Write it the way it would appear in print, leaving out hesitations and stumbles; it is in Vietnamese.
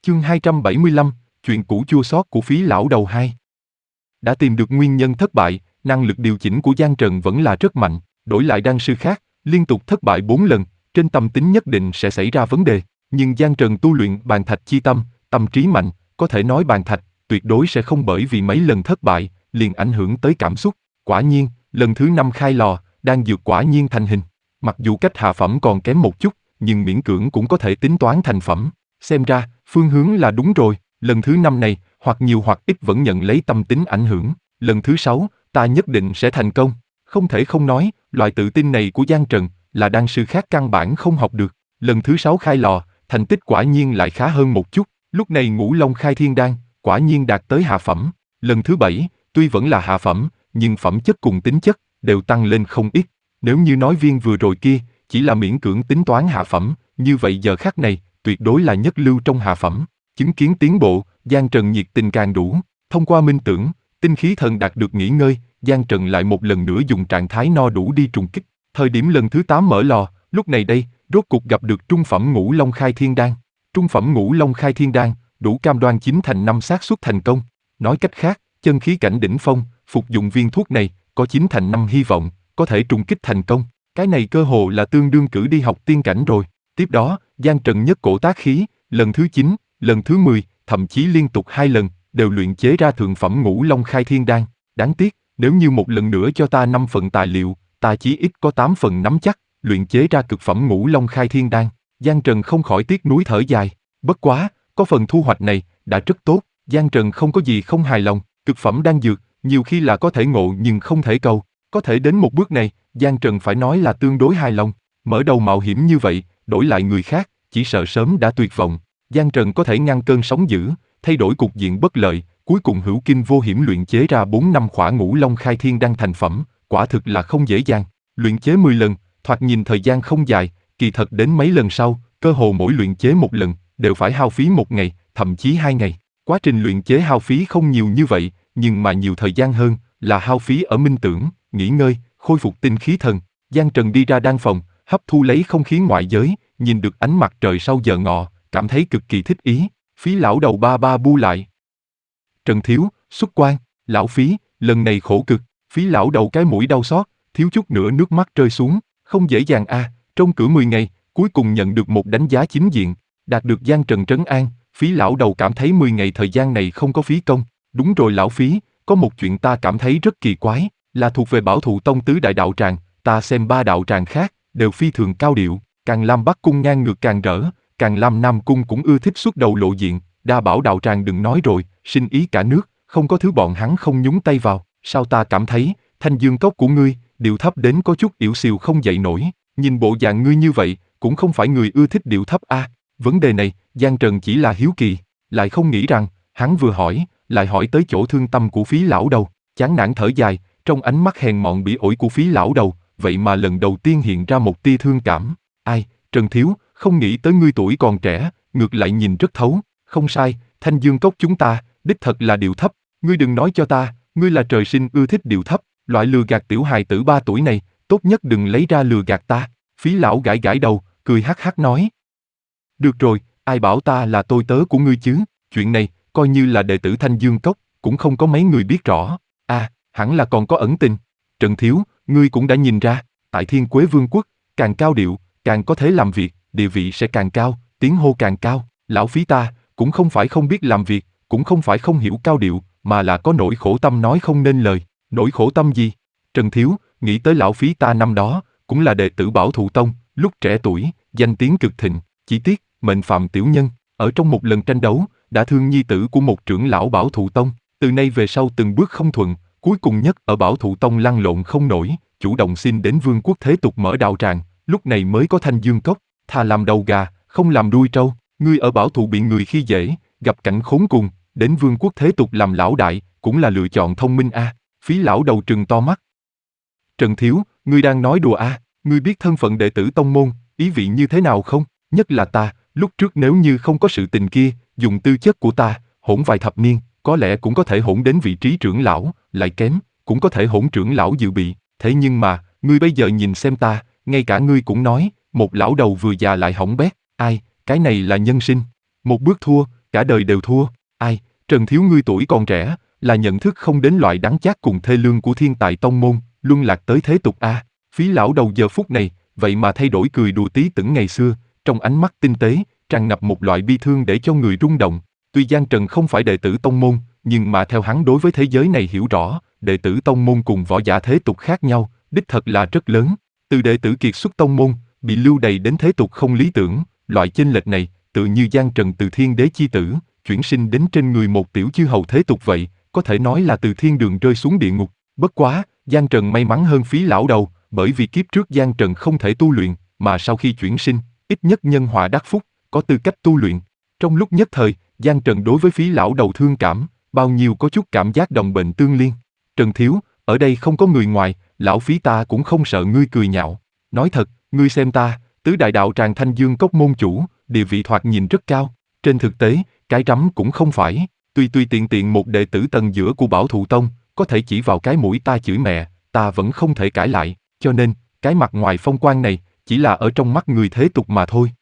Chương 275, chuyện cũ chua xót của Phí lão đầu 2. Đã tìm được nguyên nhân thất bại, năng lực điều chỉnh của Giang Trần vẫn là rất mạnh, đổi lại đan sư khác, liên tục thất bại 4 lần, trên tâm tính nhất định sẽ xảy ra vấn đề, nhưng Giang Trần tu luyện bàn thạch chi tâm, tâm trí mạnh, có thể nói bàn thạch, tuyệt đối sẽ không bởi vì mấy lần thất bại, liền ảnh hưởng tới cảm xúc. Quả nhiên, lần thứ 5 khai lò, đan dược quả nhiên thành hình, mặc dù cách hạ phẩm còn kém một chút, nhưng miễn cưỡng cũng có thể tính toán thành phẩm. Xem ra, phương hướng là đúng rồi, lần thứ 5 này, hoặc nhiều hoặc ít vẫn nhận lấy tâm tính ảnh hưởng, lần thứ 6, ta nhất định sẽ thành công. Không thể không nói, loại tự tin này của Giang Trần, là đan sư khác căn bản không học được. Lần thứ 6 khai lò, thành tích quả nhiên lại khá hơn một chút, lúc này Ngũ Long khai thiên đan, quả nhiên đạt tới hạ phẩm. Lần thứ 7, tuy vẫn là hạ phẩm, nhưng phẩm chất cùng tính chất, đều tăng lên không ít. Nếu như nói viên vừa rồi kia, chỉ là miễn cưỡng tính toán hạ phẩm, như vậy giờ khắc này, tuyệt đối là nhất lưu trong hạ phẩm. Chứng kiến tiến bộ, Giang Trần nhiệt tình càng đủ, thông qua minh tưởng, tinh khí thần đạt được nghỉ ngơi, Giang Trần lại một lần nữa dùng trạng thái no đủ đi trùng kích. Thời điểm lần thứ 8 mở lò, lúc này đây, rốt cục gặp được trung phẩm Ngũ Long khai thiên đan. Trung phẩm Ngũ Long khai thiên đan, đủ cam đoan 9 thành 5 xác suất thành công. Nói cách khác, chân khí cảnh đỉnh phong, phục dụng viên thuốc này, có 9 thành 5 hy vọng, có thể trùng kích thành công. Cái này cơ hồ là tương đương cử đi học tiên cảnh rồi. Tiếp đó, Giang Trần nhất cổ tác khí, lần thứ 9, lần thứ 10, thậm chí liên tục 2 lần, đều luyện chế ra thượng phẩm Ngũ Long khai thiên đan. Đáng tiếc, nếu như một lần nữa cho ta 5 phần tài liệu, ta chí ít có 8 phần nắm chắc, luyện chế ra cực phẩm Ngũ Long khai thiên đan. Giang Trần không khỏi tiếc nuối thở dài. Bất quá, có phần thu hoạch này, đã rất tốt. Giang Trần không có gì không hài lòng, cực phẩm đan dược, nhiều khi là có thể ngộ nhưng không thể cầu. Có thể đến một bước này, Giang Trần phải nói là tương đối hài lòng. Mở đầu mạo hiểm như vậy, đổi lại người khác, chỉ sợ sớm đã tuyệt vọng. Giang Trần có thể ngăn cơn sóng dữ, thay đổi cục diện bất lợi, cuối cùng hữu kinh vô hiểm luyện chế ra 4 năm khỏa Ngũ Long khai thiên đan thành phẩm, quả thực là không dễ dàng. Luyện chế 10 lần, thoạt nhìn thời gian không dài, kỳ thật đến mấy lần sau, cơ hồ mỗi luyện chế một lần, đều phải hao phí 1 ngày, thậm chí 2 ngày. Quá trình luyện chế hao phí không nhiều như vậy, nhưng mà nhiều thời gian hơn, là hao phí ở minh tưởng, nghỉ ngơi, khôi phục tinh khí thần. Giang Trần đi ra đan phòng, hấp thu lấy không khí ngoại giới, nhìn được ánh mặt trời sau giờ ngọ, cảm thấy cực kỳ thích ý. Phí lão đầu ba ba bu lại. Trần thiếu, xuất quan, lão Phí, lần này khổ cực. Phí lão đầu cái mũi đau xót, thiếu chút nữa nước mắt rơi xuống. Không dễ dàng a, trong cử 10 ngày, cuối cùng nhận được một đánh giá chính diện, đạt được Giang Trần trấn an. Phí lão đầu cảm thấy 10 ngày thời gian này không có phí công. Đúng rồi lão Phí, có một chuyện ta cảm thấy rất kỳ quái, là thuộc về Bảo Thụ Tông tứ đại đạo tràng, ta xem 3 đạo tràng khác, đều phi thường cao điệu, Càn Lam Bắc Cung ngang ngược càng rỡ, Càn Lam Nam Cung cũng ưa thích xuất đầu lộ diện, Đa Bảo đạo tràng đừng nói rồi, sinh ý cả nước, không có thứ bọn hắn không nhúng tay vào. Sao ta cảm thấy, Thanh Dương cốc của ngươi, điệu thấp đến có chút yểu xìu không dậy nổi, nhìn bộ dạng ngươi như vậy, cũng không phải người ưa thích điệu thấp a. Vấn đề này, Giang Trần chỉ là hiếu kỳ, lại không nghĩ rằng, hắn vừa hỏi, lại hỏi tới chỗ thương tâm của Phí lão đầu, chán nản thở dài, trong ánh mắt hèn mọn bỉ ổi của Phí lão đầu, vậy mà lần đầu tiên hiện ra một tia thương cảm. Ai, Trần thiếu, không nghĩ tới ngươi tuổi còn trẻ, ngược lại nhìn rất thấu, không sai, Thanh Dương cốc chúng ta, đích thật là điệu thấp, ngươi đừng nói cho ta, ngươi là trời sinh ưa thích điệu thấp, loại lừa gạt tiểu hài tử 3 tuổi này, tốt nhất đừng lấy ra lừa gạt ta. Phí lão gãi gãi đầu, cười hắc hắc nói. Được rồi, ai bảo ta là tôi tớ của ngươi chứ, chuyện này, coi như là đệ tử Thanh Dương cốc, cũng không có mấy người biết rõ. À, hẳn là còn có ẩn tình. Trần thiếu, ngươi cũng đã nhìn ra, tại Thiên Quế Vương quốc, càng cao điệu, càng có thể làm việc, địa vị sẽ càng cao, tiếng hô càng cao. Lão Phí ta, cũng không phải không biết làm việc, cũng không phải không hiểu cao điệu, mà là có nỗi khổ tâm nói không nên lời. Nỗi khổ tâm gì? Trần thiếu, nghĩ tới lão Phí ta năm đó, cũng là đệ tử Bảo Thụ Tông, lúc trẻ tuổi, danh tiếng cực thịnh, chỉ tiếc, mệnh phạm tiểu nhân, ở trong một lần tranh đấu, đã thương nhi tử của một trưởng lão Bảo Thụ Tông, từ nay về sau từng bước không thuận, cuối cùng nhất ở Bảo Thụ Tông lăn lộn không nổi, chủ động xin đến Vương quốc thế tục mở đạo tràng, lúc này mới có Thanh Dương cốc, thà làm đầu gà, không làm đuôi trâu. Ngươi ở Bảo Thụ bị người khi dễ, gặp cảnh khốn cùng, đến Vương quốc thế tục làm lão đại, cũng là lựa chọn thông minh a. Phí lão đầu trừng to mắt. Trần thiếu, ngươi đang nói đùa a? Ngươi biết thân phận đệ tử tông môn, ý vị như thế nào không? Nhất là ta, lúc trước nếu như không có sự tình kia, dùng tư chất của ta, hỗn vài thập niên, có lẽ cũng có thể hỗn đến vị trí trưởng lão, lại kém, cũng có thể hỗn trưởng lão dự bị. Thế nhưng mà, ngươi bây giờ nhìn xem ta, ngay cả ngươi cũng nói, một lão đầu vừa già lại hỏng bét, ai, cái này là nhân sinh. Một bước thua, cả đời đều thua. Ai, Trần Thiếu ngươi tuổi còn trẻ, là nhận thức không đến loại đắng chát cùng thê lương của thiên tài tông môn, luân lạc tới thế tục a. Phí lão đầu giờ phút này, vậy mà thay đổi cười đùa tí tửng ngày xưa, trong ánh mắt tinh tế, tràn ngập một loại bi thương để cho người rung động. Tuy Giang Trần không phải đệ tử tông môn, nhưng mà theo hắn đối với thế giới này hiểu rõ, đệ tử tông môn cùng võ giả thế tục khác nhau, đích thật là rất lớn. Từ đệ tử kiệt xuất tông môn, bị lưu đày đến thế tục không lý tưởng, loại chênh lệch này, tự như Giang Trần từ thiên đế chi tử, chuyển sinh đến trên người một tiểu chư hầu thế tục vậy, có thể nói là từ thiên đường rơi xuống địa ngục. Bất quá, Giang Trần may mắn hơn Phí lão đầu, bởi vì kiếp trước Giang Trần không thể tu luyện, mà sau khi chuyển sinh, ít nhất nhân họa đắc phúc, có tư cách tu luyện. Trong lúc nhất thời, Giang Trần đối với Phí lão đầu thương cảm, bao nhiêu có chút cảm giác đồng bệnh tương liên. Trần Thiếu, ở đây không có người ngoài, lão Phí ta cũng không sợ ngươi cười nhạo. Nói thật, ngươi xem ta, tứ đại đạo tràng Thanh Dương Cốc môn chủ, địa vị thoạt nhìn rất cao. Trên thực tế, cái rắm cũng không phải. Tuy tiện tiện một đệ tử tầng giữa của Bảo Thụ Tông, có thể chỉ vào cái mũi ta chửi mẹ, ta vẫn không thể cãi lại. Cho nên, cái mặt ngoài phong quang này, chỉ là ở trong mắt người thế tục mà thôi.